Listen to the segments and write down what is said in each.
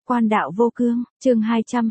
Quan đạo vô cương, chương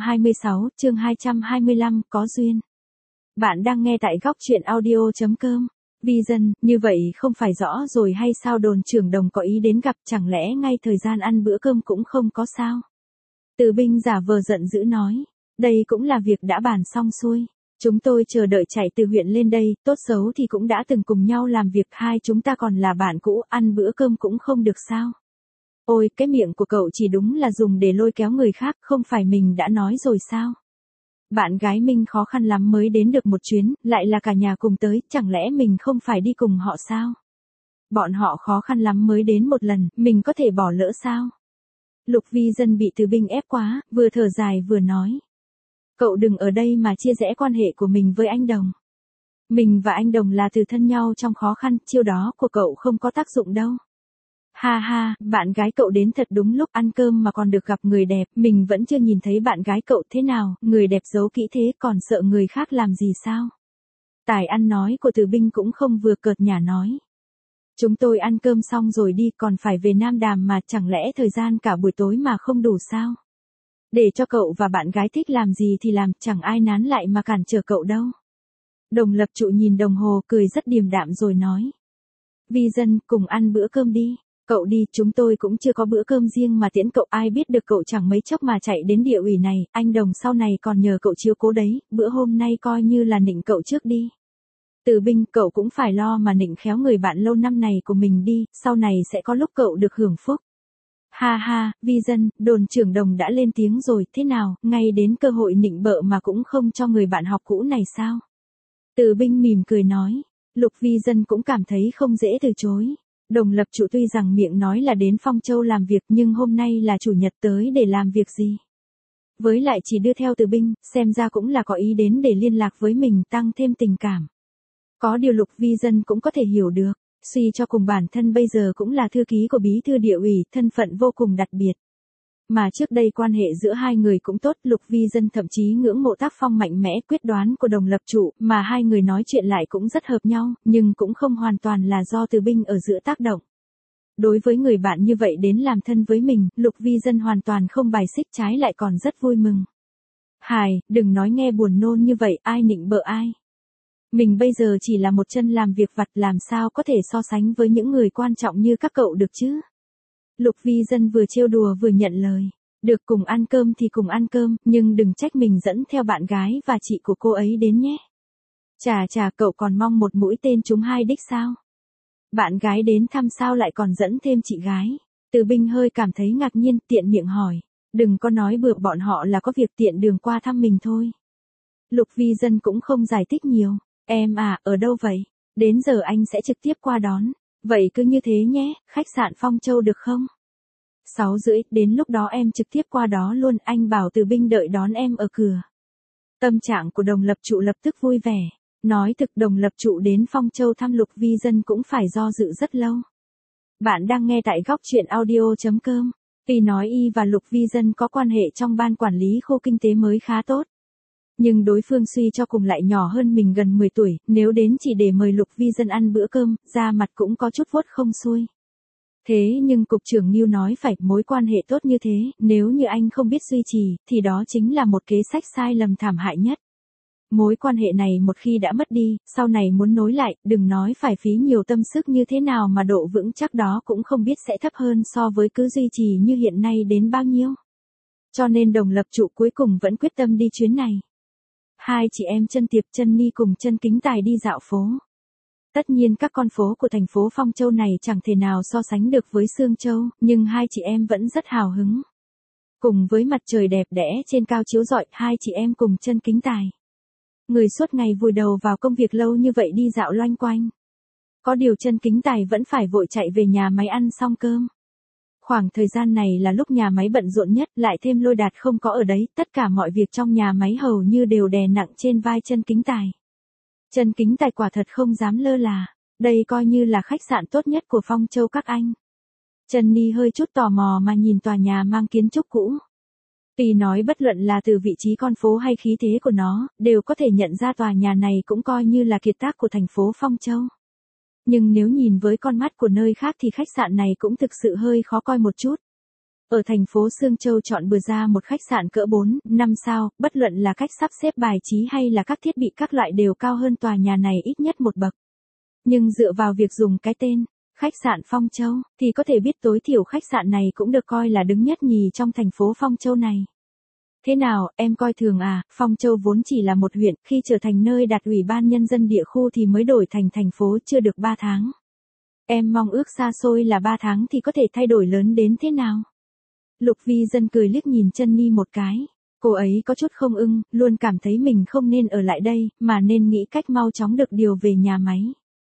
226, chương 225, có duyên. Bạn đang nghe tại góc truyện audio.com. Vision, như vậy không phải rõ rồi hay sao? Đồn trưởng Đồng có ý đến gặp, chẳng lẽ ngay thời gian ăn bữa cơm cũng không có sao? Từ Binh giả vờ giận dữ nói, đây cũng là việc đã bàn xong xuôi. Chúng tôi chờ đợi chạy từ huyện lên đây, tốt xấu thì cũng đã từng cùng nhau làm việc, hai chúng ta còn là bạn cũ, ăn bữa cơm cũng không được sao? Ôi, cái miệng của cậu chỉ đúng là dùng để lôi kéo người khác, không phải mình đã nói rồi sao? Bạn gái mình khó khăn lắm mới đến được một chuyến, lại là cả nhà cùng tới, chẳng lẽ mình không phải đi cùng họ sao? Bọn họ khó khăn lắm mới đến một lần, mình có thể bỏ lỡ sao? Lục Vi Dân bị Từ Binh ép quá, vừa thở dài vừa nói. Cậu đừng ở đây mà chia rẽ quan hệ của mình với anh Đồng. Mình và anh Đồng là từ thân nhau trong khó khăn, chiêu đó của cậu không có tác dụng đâu. Ha ha, bạn gái cậu đến thật đúng lúc, ăn cơm mà còn được gặp người đẹp, mình vẫn chưa nhìn thấy bạn gái cậu thế nào, người đẹp giấu kỹ thế còn sợ người khác làm gì sao? Tài ăn nói của Từ Binh cũng không vừa, cợt nhả nói. Chúng tôi ăn cơm xong rồi đi, còn phải về Nam Đàm mà, chẳng lẽ thời gian cả buổi tối mà không đủ sao? Để cho cậu và bạn gái thích làm gì thì làm, chẳng ai nán lại mà cản trở cậu đâu. Đồng Lập Trụ nhìn đồng hồ cười rất điềm đạm rồi nói. Vi Dân, cùng ăn bữa cơm đi. Cậu đi, chúng tôi cũng chưa có bữa cơm riêng mà tiễn cậu, ai biết được cậu chẳng mấy chốc mà chạy đến địa ủy này, anh Đồng sau này còn nhờ cậu chiếu cố đấy, bữa hôm nay coi như là nịnh cậu trước đi. Từ Binh, cậu cũng phải lo mà nịnh khéo người bạn lâu năm này của mình đi, sau này sẽ có lúc cậu được hưởng phúc. Ha ha, Vi Dân, đồn trưởng Đồng đã lên tiếng rồi, thế nào, ngay đến cơ hội nịnh bợ mà cũng không cho người bạn học cũ này sao? Từ Binh mỉm cười nói, Lục Vi Dân cũng cảm thấy không dễ từ chối. Đồng Lập Trụ tuy rằng miệng nói là đến Phong Châu làm việc nhưng hôm nay là chủ nhật tới để làm việc gì? Với lại chỉ đưa theo Từ Binh, xem ra cũng là có ý đến để liên lạc với mình, tăng thêm tình cảm. Có điều Lục Vi Dân cũng có thể hiểu được, suy cho cùng bản thân bây giờ cũng là thư ký của bí thư địa ủy, thân phận vô cùng đặc biệt. Mà trước đây quan hệ giữa hai người cũng tốt, Lục Vi Dân thậm chí ngưỡng mộ tác phong mạnh mẽ quyết đoán của Đồng Lập Trụ, mà hai người nói chuyện lại cũng rất hợp nhau, nhưng cũng không hoàn toàn là do Từ Binh ở giữa tác động. Đối với người bạn như vậy đến làm thân với mình, Lục Vi Dân hoàn toàn không bài xích, trái lại còn rất vui mừng. Hài, đừng nói nghe buồn nôn như vậy, ai nịnh bợ ai. Mình bây giờ chỉ là một chân làm việc vặt, làm sao có thể so sánh với những người quan trọng như các cậu được chứ? Lục Vi Dân vừa trêu đùa vừa nhận lời. Được, cùng ăn cơm thì cùng ăn cơm, nhưng đừng trách mình dẫn theo bạn gái và chị của cô ấy đến nhé. Chà, cậu còn mong một mũi tên trúng hai đích sao? Bạn gái đến thăm sao lại còn dẫn thêm chị gái? Từ Binh hơi cảm thấy ngạc nhiên, tiện miệng hỏi. Đừng có nói bừa, bọn họ là có việc tiện đường qua thăm mình thôi. Lục Vi Dân cũng không giải thích nhiều. Em à, ở đâu vậy? Đến giờ anh sẽ trực tiếp qua đón. Vậy cứ như thế nhé, khách sạn Phong Châu được không? 6:30, đến lúc đó em trực tiếp qua đó luôn, anh bảo Từ Binh đợi đón em ở cửa. Tâm trạng của Đồng Lập Trụ lập tức vui vẻ. Nói thực, Đồng Lập Trụ đến Phong Châu thăm Lục Vi Dân cũng phải do dự rất lâu. Bạn đang nghe tại góc truyện audio.com. Tuy nói y và Lục Vi Dân có quan hệ trong ban quản lý khu kinh tế mới khá tốt. Nhưng đối phương suy cho cùng lại nhỏ hơn mình gần 10 tuổi, nếu đến chỉ để mời Lục Vi Dân ăn bữa cơm, da mặt cũng có chút vuốt không xuôi. Thế nhưng cục trưởng Ngưu nói phải, mối quan hệ tốt như thế, nếu như anh không biết duy trì, thì đó chính là một kế sách sai lầm thảm hại nhất. Mối quan hệ này một khi đã mất đi, sau này muốn nối lại, đừng nói phải phí nhiều tâm sức như thế nào mà độ vững chắc đó cũng không biết sẽ thấp hơn so với cứ duy trì như hiện nay đến bao nhiêu. Cho nên Đồng Lập Trụ cuối cùng vẫn quyết tâm đi chuyến này. Hai chị em Chân Tiệp, Chân Ni cùng Chân Kính Tài đi dạo phố. Tất nhiên các con phố của thành phố Phong Châu này chẳng thể nào so sánh được với Sương Châu, nhưng hai chị em vẫn rất hào hứng. Cùng với mặt trời đẹp đẽ trên cao chiếu rọi, hai chị em cùng Chân Kính Tài. Người suốt ngày vùi đầu vào công việc lâu như vậy đi dạo loanh quanh. Có điều Chân Kính Tài vẫn phải vội chạy về nhà máy ăn xong cơm. Khoảng thời gian này là lúc nhà máy bận rộn nhất, lại thêm Lôi Đạt không có ở đấy, tất cả mọi việc trong nhà máy hầu như đều đè nặng trên vai Chân Kính Tài. Chân Kính Tài quả thật không dám lơ là, đây coi như là khách sạn tốt nhất của Phong Châu các anh. Chân Ni hơi chút tò mò mà nhìn tòa nhà mang kiến trúc cũ. Tuy nói bất luận là từ vị trí con phố hay khí thế của nó, đều có thể nhận ra tòa nhà này cũng coi như là kiệt tác của thành phố Phong Châu. Nhưng nếu nhìn với con mắt của nơi khác thì khách sạn này cũng thực sự hơi khó coi một chút. Ở thành phố Sương Châu chọn bừa ra một khách sạn cỡ 4, 5 sao, bất luận là cách sắp xếp bài trí hay là các thiết bị các loại đều cao hơn tòa nhà này ít nhất một bậc. Nhưng dựa vào việc dùng cái tên, khách sạn Phong Châu, thì có thể biết tối thiểu khách sạn này cũng được coi là đứng nhất nhì trong thành phố Phong Châu này. Thế nào, em coi thường à, Phong Châu vốn chỉ là một huyện, khi trở thành nơi đặt ủy ban nhân dân địa khu thì mới đổi thành thành phố chưa được 3 tháng. Em mong ước xa xôi là 3 tháng thì có thể thay đổi lớn đến thế nào? Lục Vi Dân cười liếc nhìn Jenny một cái. Cô ấy có chút không ưng, luôn cảm thấy mình không nên ở lại đây, mà nên nghĩ cách mau chóng được điều về nhà máy.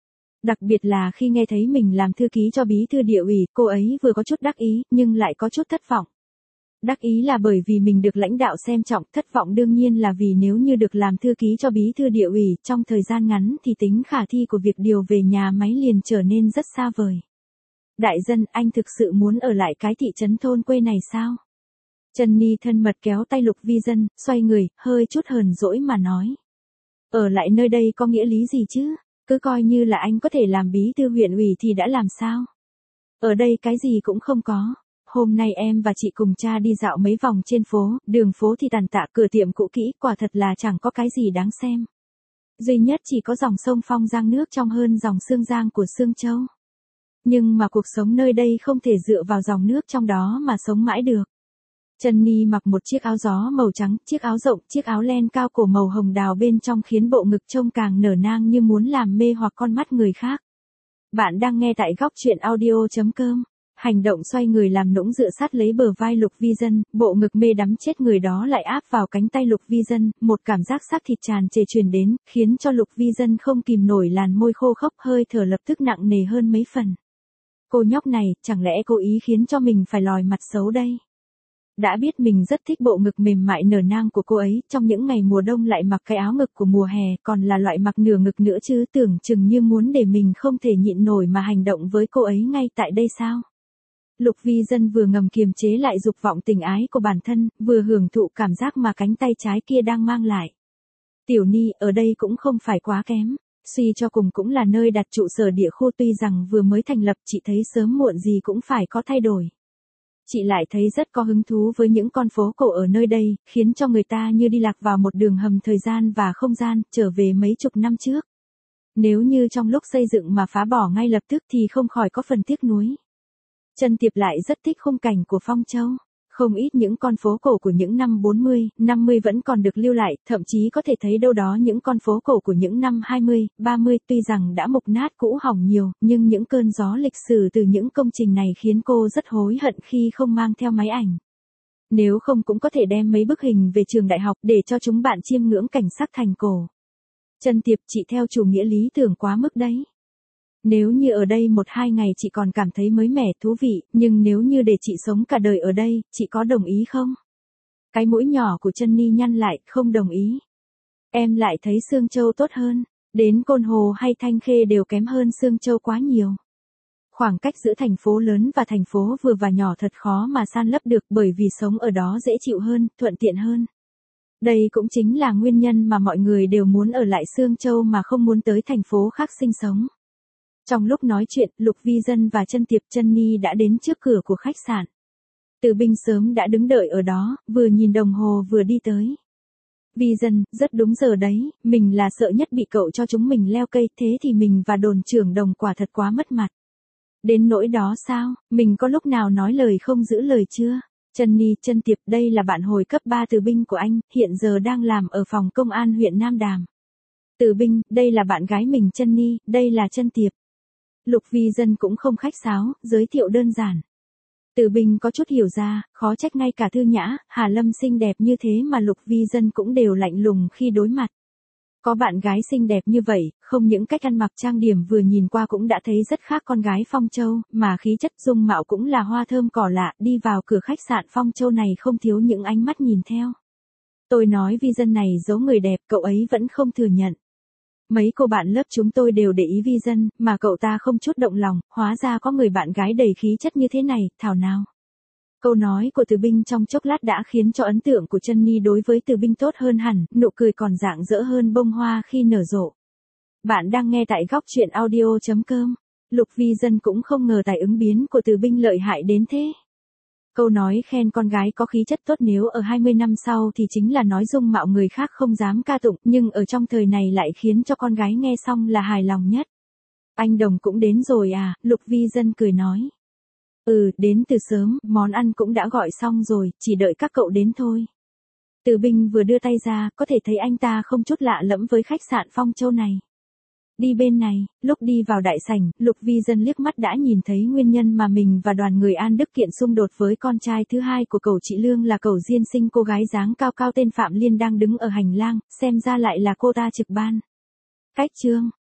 Đặc biệt là khi nghe thấy mình làm thư ký cho bí thư địa ủy, cô ấy vừa có chút đắc ý, nhưng lại có chút thất vọng. Đắc ý là bởi vì mình được lãnh đạo xem trọng, thất vọng đương nhiên là vì nếu như được làm thư ký cho bí thư địa ủy trong thời gian ngắn thì tính khả thi của việc điều về nhà máy liền trở nên rất xa vời. Đại dân, anh thực sự muốn ở lại cái thị trấn thôn quê này sao? Jenny thân mật kéo tay Lục Vi Dân, xoay người, hơi chút hờn dỗi mà nói. Ở lại nơi đây có nghĩa lý gì chứ? Cứ coi như là anh có thể làm bí thư huyện ủy thì đã làm sao? Ở đây cái gì cũng không có. Hôm nay em và chị cùng cha đi dạo mấy vòng trên phố, đường phố thì tàn tạ, cửa tiệm cũ kỹ, quả thật là chẳng có cái gì đáng xem. Duy nhất chỉ có dòng sông Phong Giang nước trong hơn dòng Sương Giang của Sương Châu. Nhưng mà cuộc sống nơi đây không thể dựa vào dòng nước trong đó mà sống mãi được. Jenny mặc một chiếc áo gió màu trắng, chiếc áo rộng, chiếc áo len cao cổ màu hồng đào bên trong khiến bộ ngực trông càng nở nang như muốn làm mê hoặc con mắt người khác. Bạn đang nghe tại góc truyện audio.com. Hành động xoay người làm nũng dựa sát lấy bờ vai Lục Vi Dân, bộ ngực mê đắm chết người đó lại áp vào cánh tay Lục Vi Dân, một cảm giác xác thịt tràn trề truyền đến, khiến cho Lục Vi Dân không kìm nổi làn môi khô khốc, hơi thở lập tức nặng nề hơn mấy phần. Cô nhóc này, chẳng lẽ cố ý khiến cho mình phải lòi mặt xấu đây? Đã biết mình rất thích bộ ngực mềm mại nở nang của cô ấy, trong những ngày mùa đông lại mặc cái áo ngực của mùa hè, còn là loại mặc nửa ngực nữa chứ, tưởng chừng như muốn để mình không thể nhịn nổi mà hành động với cô ấy ngay tại đây sao? Lục Vi Dân vừa ngầm kiềm chế lại dục vọng tình ái của bản thân, vừa hưởng thụ cảm giác mà cánh tay trái kia đang mang lại. Tiểu Ni, ở đây cũng không phải quá kém, suy cho cùng cũng là nơi đặt trụ sở địa khu, tuy rằng vừa mới thành lập, chị thấy sớm muộn gì cũng phải có thay đổi. Chị lại thấy rất có hứng thú với những con phố cổ ở nơi đây, khiến cho người ta như đi lạc vào một đường hầm thời gian và không gian, trở về mấy chục năm trước. Nếu như trong lúc xây dựng mà phá bỏ ngay lập tức thì không khỏi có phần tiếc nuối. Trân Tiệp lại rất thích khung cảnh của Phong Châu. Không ít những con phố cổ của những năm 40, 50 vẫn còn được lưu lại, thậm chí có thể thấy đâu đó những con phố cổ của những năm 20, 30, tuy rằng đã mục nát cũ hỏng nhiều, nhưng những cơn gió lịch sử từ những công trình này khiến cô rất hối hận khi không mang theo máy ảnh. Nếu không cũng có thể đem mấy bức hình về trường đại học để cho chúng bạn chiêm ngưỡng cảnh sắc thành cổ. Trân Tiệp, chị theo chủ nghĩa lý tưởng quá mức đấy. Nếu như ở đây 1-2 ngày chị còn cảm thấy mới mẻ, thú vị, nhưng nếu như để chị sống cả đời ở đây, chị có đồng ý không? Cái mũi nhỏ của Jenny nhăn lại, không đồng ý. Em lại thấy Sương Châu tốt hơn, đến Côn Hồ hay Thanh Khê đều kém hơn Sương Châu quá nhiều. Khoảng cách giữa thành phố lớn và thành phố vừa và nhỏ thật khó mà san lấp được, bởi vì sống ở đó dễ chịu hơn, thuận tiện hơn. Đây cũng chính là nguyên nhân mà mọi người đều muốn ở lại Sương Châu mà không muốn tới thành phố khác sinh sống. Trong lúc nói chuyện, Lục Vi Dân và Trân Tiệp, Jenny đã đến trước cửa của khách sạn. Từ Binh sớm đã đứng đợi ở đó, vừa nhìn đồng hồ vừa đi tới. Vi Dân, rất đúng giờ đấy, mình là sợ nhất bị cậu cho chúng mình leo cây, thế thì mình và đồn trưởng Đồng quả thật quá mất mặt. Đến nỗi đó sao, mình có lúc nào nói lời không giữ lời chưa? Jenny, Trân Tiệp, đây là bạn hồi cấp 3 Từ Binh của anh, hiện giờ đang làm ở phòng công an huyện Nam Đàm. Từ Binh, đây là bạn gái mình Jenny, đây là Trân Tiệp. Lục Vi Dân cũng không khách sáo, giới thiệu đơn giản. Từ Binh có chút hiểu ra, khó trách ngay cả Thư Nhã, Hà Lâm xinh đẹp như thế mà Lục Vi Dân cũng đều lạnh lùng khi đối mặt. Có bạn gái xinh đẹp như vậy, không những cách ăn mặc trang điểm vừa nhìn qua cũng đã thấy rất khác con gái Phong Châu, mà khí chất dung mạo cũng là hoa thơm cỏ lạ, đi vào cửa khách sạn Phong Châu này không thiếu những ánh mắt nhìn theo. Tôi nói Vi Dân này giấu người đẹp, cậu ấy vẫn không thừa nhận. Mấy cô bạn lớp chúng tôi đều để ý Vi Dân, mà cậu ta không chút động lòng, hóa ra có người bạn gái đầy khí chất như thế này, thảo nào. Câu nói của Từ Binh trong chốc lát đã khiến cho ấn tượng của Jenny đối với Từ Binh tốt hơn hẳn, nụ cười còn rạng rỡ hơn bông hoa khi nở rộ. Bạn đang nghe tại góc truyện audio.com. Lục Vi Dân cũng không ngờ tài ứng biến của Từ Binh lợi hại đến thế. Câu nói khen con gái có khí chất tốt nếu ở 20 năm sau thì chính là nói dung mạo người khác không dám ca tụng, nhưng ở trong thời này lại khiến cho con gái nghe xong là hài lòng nhất. Anh Đồng cũng đến rồi à, Lục Vi Dân cười nói. Ừ, đến từ sớm, món ăn cũng đã gọi xong rồi, chỉ đợi các cậu đến thôi. Từ Binh vừa đưa tay ra, có thể thấy anh ta không chút lạ lẫm với khách sạn Phong Châu này. Đi bên này, lúc đi vào đại sảnh, Lục Vi Dân liếc mắt đã nhìn thấy nguyên nhân mà mình và đoàn người An Đức Kiện xung đột với con trai thứ hai của cậu chị Lương là cậu Diên Sinh, cô gái dáng cao cao tên Phạm Liên đang đứng ở hành lang, xem ra lại là cô ta trực ban. Cách chương